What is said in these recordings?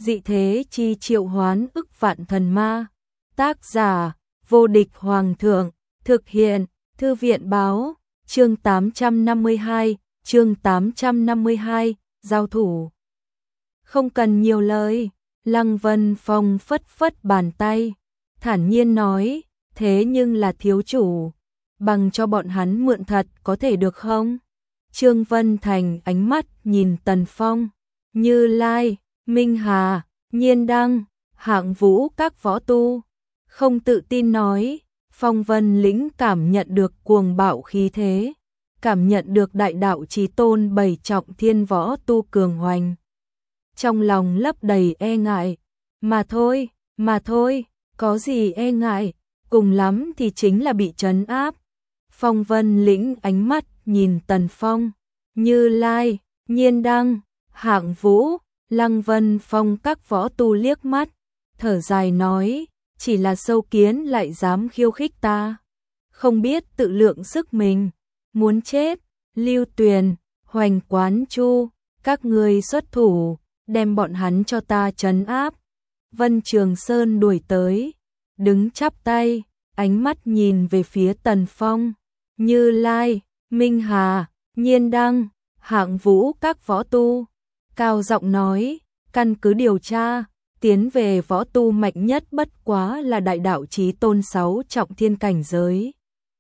dị thế chi triệu hoán ức vạn thần ma. Tác giả, vô địch hoàng thượng, thực hiện, thư viện báo, chương 852, giao thủ. Không cần nhiều lời, Lăng Vân Phong phất phất bàn tay, thản nhiên nói, thế nhưng là thiếu chủ, bằng cho bọn hắn mượn thật có thể được không? Trương Vân Thành ánh mắt nhìn Tần Phong, Như Lai, Minh Hà, Nhiên Đăng, Hạng Vũ các võ tu, không tự tin nói, Phong Vân lĩnh cảm nhận được cuồng bạo khí thế, cảm nhận được đại đạo chí tôn bảy trọng thiên võ tu cường hoành. Trong lòng lấp đầy e ngại, mà thôi, có gì e ngại, cùng lắm thì chính là bị trấn áp. Phong Vân lĩnh ánh mắt nhìn Tần Phong, Như Lai, Nhiên Đăng, Hạng Vũ, Lăng Vân Phong các võ tu liếc mắt, thở dài nói, chỉ là sâu kiến lại dám khiêu khích ta, không biết tự lượng sức mình, muốn chết. Lưu Tuyền, Hoành Quán Chu, các ngươi xuất thủ, đem bọn hắn cho ta trấn áp. Vân Trường Sơn đuổi tới, đứng chắp tay, ánh mắt nhìn về phía Tần Phong, Như Lai, Minh Hà, Nhiên Đăng, Hạng Vũ các võ tu, cao giọng nói, căn cứ điều tra, tiến về võ tu mạnh nhất bất quá là đại đạo chí tôn 6 trọng thiên cảnh giới.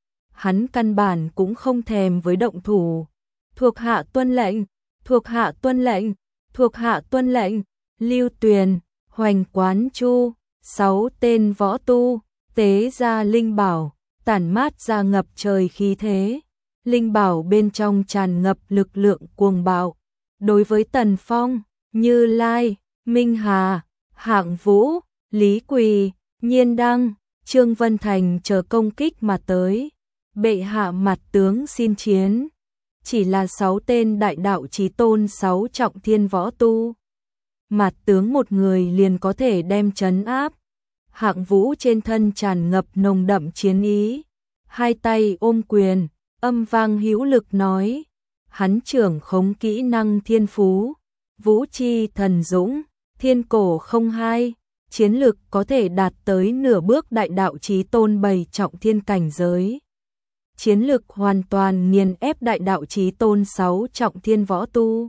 Hắn căn bản cũng không thèm với động thủ. Thuộc hạ tuân lệnh, thuộc hạ tuân lệnh, thuộc hạ tuân lệnh. Lưu Tuyền, Hoành Quán Chu, 6 tên võ tu, tế ra linh bảo, tản mát ra ngập trời khí thế. Linh bảo bên trong tràn ngập lực lượng cuồng bạo. Đối với Tần Phong, Như Lai, Minh Hà, Hạng Vũ, Lý Quỳ, Nhiên Đăng, Trương Vân Thành chờ công kích mà tới. Bệ hạ mặt tướng xin chiến. Chỉ là 6 tên đại đạo chí tôn 6 trọng thiên võ tu. Mặt tướng một người liền có thể đem trấn áp. Hạng Vũ trên thân tràn ngập nồng đậm chiến ý. Hai tay ôm quyền, âm vang hữu lực nói. Hắn trưởng khống kỹ năng thiên phú. Vũ chi thần dũng, thiên cổ không hai. Chiến lực có thể đạt tới nửa bước đại đạo chí tôn 7 trọng thiên cảnh giới. Chiến lực hoàn toàn nghiền ép đại đạo chí tôn 6 trọng thiên võ tu.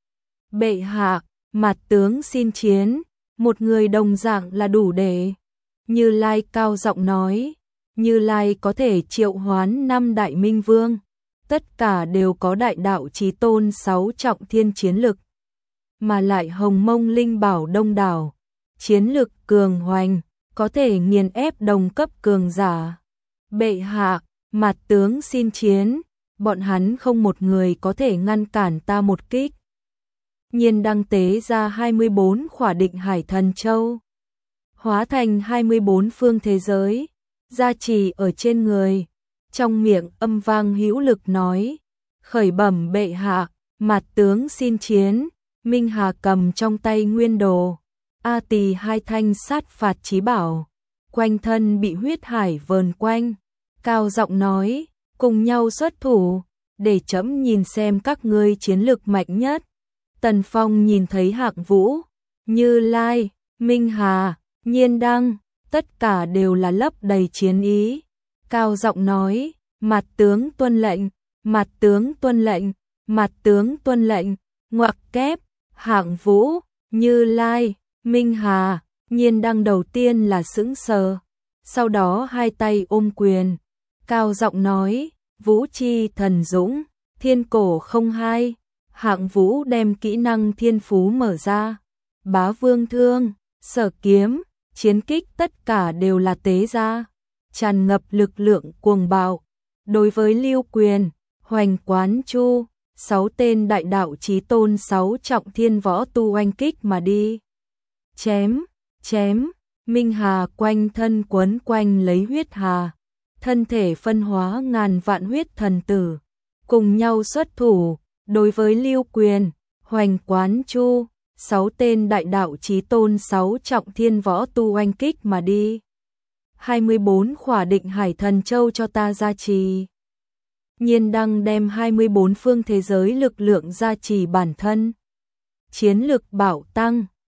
Bệ hạ, mặt tướng xin chiến, một người đồng dạng là đủ để. Như Lai cao giọng nói, Như Lai có thể triệu hoán 5 đại minh vương, tất cả đều có đại đạo chí tôn 6 trọng thiên chiến lực, mà lại hồng mông linh bảo đông đảo, chiến lực cường hoành, có thể nghiền ép đồng cấp cường giả. Bệ hạ, mặt tướng xin chiến, bọn hắn không một người có thể ngăn cản ta một kích. Nhiên Đăng tế ra 24 khỏa định hải thần châu, hóa thành 24 phương thế giới, gia trì ở trên người, trong miệng âm vang hữu lực nói, khởi bẩm bệ hạ, mặt tướng xin chiến. Minh Hà cầm trong tay nguyên đồ, A Tỳ hai thanh sát phạt chí bảo, quanh thân bị huyết hải vờn quanh, cao giọng nói, cùng nhau xuất thủ, để trẫm nhìn xem các ngươi chiến lực mạnh nhất. Tần Phong nhìn thấy Hạng Vũ, Như Lai, Minh Hà, Nhiên Đăng, tất cả đều là lấp đầy chiến ý, cao giọng nói, mặt tướng tuân lệnh, mặt tướng tuân lệnh, mặt tướng tuân lệnh. Ngoặc kép, Hạng Vũ, Như Lai, Minh Hà, Nhiên Đăng đầu tiên là sững sờ, sau đó hai tay ôm quyền, cao giọng nói, Vũ chi thần dũng, thiên cổ không hai. Hạng Vũ đem kỹ năng thiên phú mở ra, Bá Vương thương, Sở kiếm, chiến kích tất cả đều là tế ra, tràn ngập lực lượng cuồng bạo. Đối với Lưu Quyền, Hoành Quán Chu, 6 tên đại đạo chí tôn 6 trọng thiên võ tu oanh kích mà đi. Chém, chém, Minh Hà quanh thân quấn quanh lấy huyết hà, thân thể phân hóa ngàn vạn huyết thần tử, cùng nhau xuất thủ. Đối với Lưu Quyền, Hoành Quán Chu, 6 tên đại đạo chí tôn 6 trọng thiên võ tu oanh kích mà đi. 24 khỏa định hải thần châu cho ta gia trì. Nhiên Đăng đem 24 phương thế giới lực lượng gia trì bản thân. Chiến lực bảo tăng,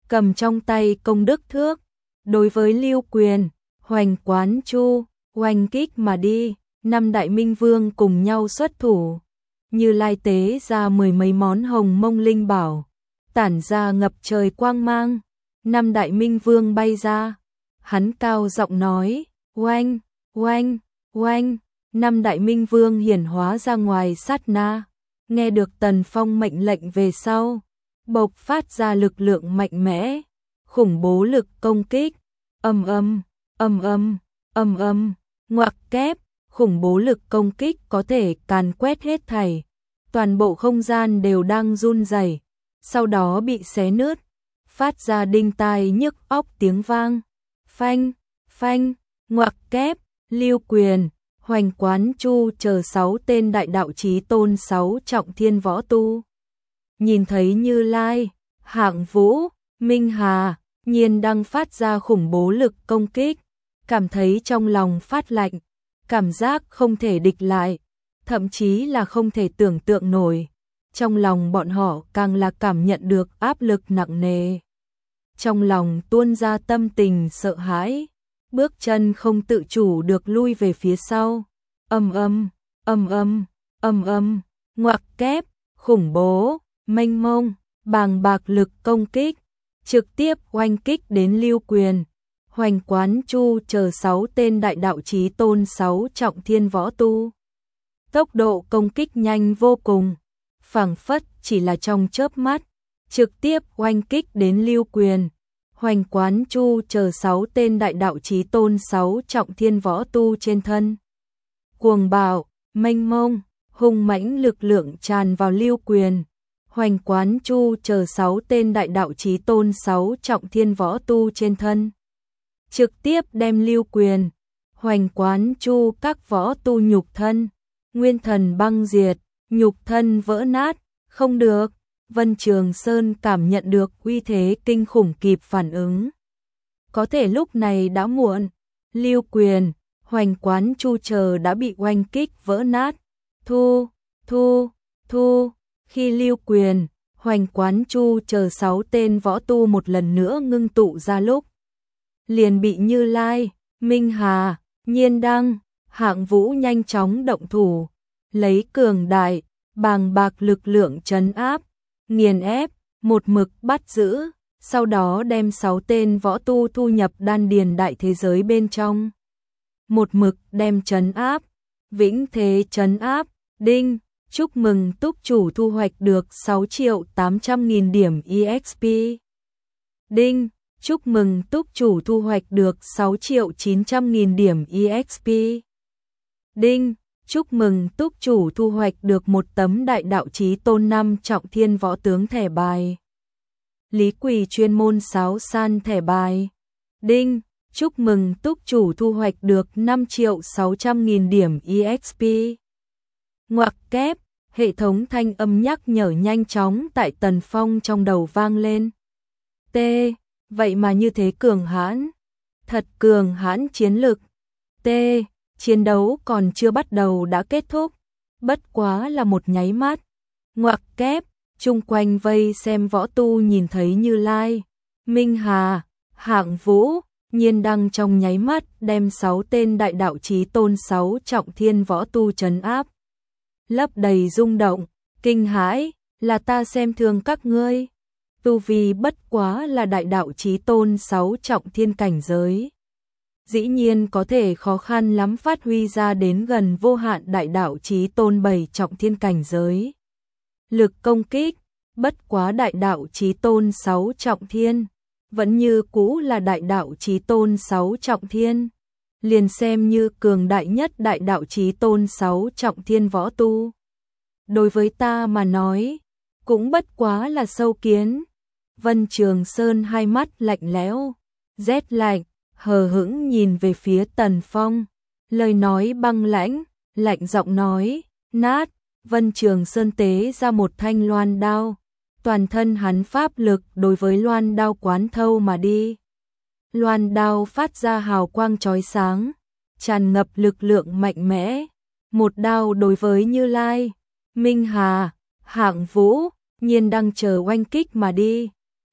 cầm trong tay công đức thước, đối với Lưu Quyền, Hoành Quán Chu, oanh kích mà đi. Năm đại minh vương cùng nhau xuất thủ, Như Lai tế ra mười mấy món hồng mông linh bảo, tản ra ngập trời quang mang. Năm đại minh vương bay ra, hắn cao giọng nói, oanh, oanh, oanh. Năm đại minh vương hiển hóa ra ngoài sát na, nghe được Tần Phong mệnh lệnh về sau, bộc phát ra lực lượng mạnh mẽ, khủng bố lực công kích, âm âm, âm âm, âm âm, ngoặc kép, khủng bố lực công kích có thể càn quét hết thảy, toàn bộ không gian đều đang run rẩy, sau đó bị xé nứt, phát ra đinh tai nhức óc tiếng vang, phanh, phanh, ngoặc kép. Lưu Quyền, Hoành Quán Chu chờ 6 tên đại đạo chí tôn 6 trọng thiên võ tu. Nhìn thấy Như Lai, Hạng Vũ, Minh Hà, Nhiên Đăng phát ra khủng bố lực công kích, cảm thấy trong lòng phát lạnh, cảm giác không thể địch lại, thậm chí là không thể tưởng tượng nổi. Trong lòng bọn họ càng là cảm nhận được áp lực nặng nề. Trong lòng tuôn ra tâm tình sợ hãi, bước chân không tự chủ được lui về phía sau. Âm âm, âm âm, âm âm, ngoặc kép, khủng bố, mênh mông, bàng bạc lực công kích, trực tiếp oanh kích đến Lưu Quyền, Hoành Quán Chu chờ 6 tên đại đạo chí tôn 6 trọng thiên võ tu. Tốc độ công kích nhanh vô cùng, phảng phất chỉ là trong chớp mắt, trực tiếp oanh kích đến Lưu Quyền, Hoành Quán Chu chờ 6 tên đại đạo chí tôn 6 trọng thiên võ tu trên thân. Cuồng bạo, mênh mông, hung mãnh lực lượng tràn vào Lưu Quyền, Hoành Quán Chu chờ 6 tên đại đạo chí tôn 6 trọng thiên võ tu trên thân. Trực tiếp đem Lưu Quyền, Hoành Quán Chu các võ tu nhục thân, nguyên thần băng diệt, nhục thân vỡ nát, không được. Vân Trường Sơn cảm nhận được uy thế kinh khủng kịp phản ứng. Có thể lúc này đã muộn, Lưu Quyền, Hoành Quán Chu chờ đã bị oanh kích vỡ nát. Thu, thu, thu, khi Lưu Quyền, Hoành Quán Chu chờ 6 tên võ tu một lần nữa ngưng tụ ra lúc, liền bị Như Lai, Minh Hà, Nhiên Đăng, Hạng Vũ nhanh chóng động thủ, lấy cường đại, bàng bạc lực lượng trấn áp, nghiền ép, một mực bắt giữ, sau đó đem 6 tên võ tu thu nhập đan điền đại thế giới bên trong. Một mực đem trấn áp, vĩnh thế trấn áp, đinh, chúc mừng túc chủ thu hoạch được 6.800.000 điểm EXP. Đinh, chúc mừng túc chủ thu hoạch được 6.900.000 điểm EXP. Đinh, chúc mừng túc chủ thu hoạch được một tấm đại đạo chí tôn 5 trọng thiên võ tướng thẻ bài. Lý Quỳ chuyên môn sáo san thẻ bài. Đinh, chúc mừng túc chủ thu hoạch được 5.600.000 điểm EXP. Ngoặc kép, hệ thống thanh âm nhắc nhở nhanh chóng tại Tần Phong trong đầu vang lên. T, vậy mà như thế cường hãn, thật cường hãn chiến lực. T, chiến đấu còn chưa bắt đầu đã kết thúc, bất quá là một nháy mắt. Ngoặc kép, chung quanh vây xem võ tu nhìn thấy Như Lai, Minh Hà, Hạng Vũ, Nhiên Đăng trong nháy mắt đem 6 tên đại đạo chí tôn 6 trọng thiên võ tu trấn áp. Lấp đầy rung động, kinh hãi, là ta xem thường các ngươi. Tu vi bất quá là đại đạo chí tôn 6 trọng thiên cảnh giới, dĩ nhiên có thể khó khăn lắm phát huy ra đến gần vô hạn đại đạo chí tôn 7 trọng thiên cảnh giới. Lực công kích, bất quá đại đạo chí tôn 6 trọng thiên, vẫn như cũ là đại đạo chí tôn 6 trọng thiên, liền xem như cường đại nhất đại đạo chí tôn 6 trọng thiên võ tu. Đối với ta mà nói, cũng bất quá là sâu kiến. Vân Trường Sơn hai mắt lạnh lẽo, rét lạnh, hờ hững nhìn về phía Tần Phong, lời nói băng lãnh, lạnh giọng nói, nát. Vân Trường Sơn tế ra một thanh loan đao, toàn thân hắn pháp lực đối với loan đao quán thâu mà đi. Loan đao phát ra hào quang chói sáng, tràn ngập lực lượng mạnh mẽ, một đao đối với Như Lai, Minh Hà, Hạng Vũ, Nhiên Đăng chờ oanh kích mà đi.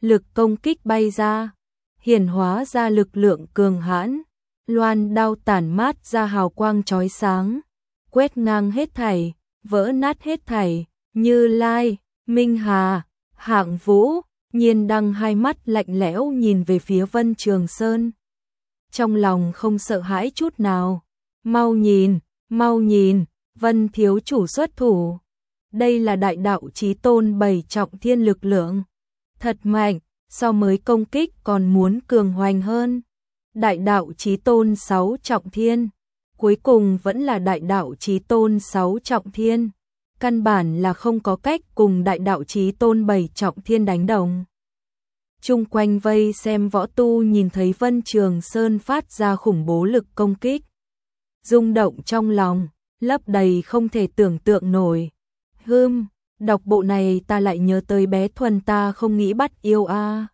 lực công kích bay ra, hiển hóa ra lực lượng cường hãn, loan đao tản mát ra hào quang chói sáng, quét ngang hết thảy, vỡ nát hết thảy, Như Lai, Minh Hà, Hạng Vũ, Nhiên Đăng hai mắt lạnh lẽo nhìn về phía Vân Trường Sơn. Trong lòng không sợ hãi chút nào, mau nhìn, Vân thiếu chủ xuất thủ. Đây là đại đạo chí tôn 7 trọng thiên lực lượng. Thật mạnh, so mới công kích còn muốn cường hoành hơn. Đại đạo chí tôn 6 trọng thiên. Cuối cùng vẫn là đại đạo chí tôn 6 trọng thiên. Căn bản là không có cách cùng đại đạo chí tôn 7 trọng thiên đánh đồng. Chung quanh vây xem võ tu nhìn thấy Vân Trường Sơn phát ra khủng bố lực công kích. Rung động trong lòng, lấp đầy không thể tưởng tượng nổi. Đọc bộ này ta lại nhớ tới bé Thuần ta không nghĩ bắt yêu a.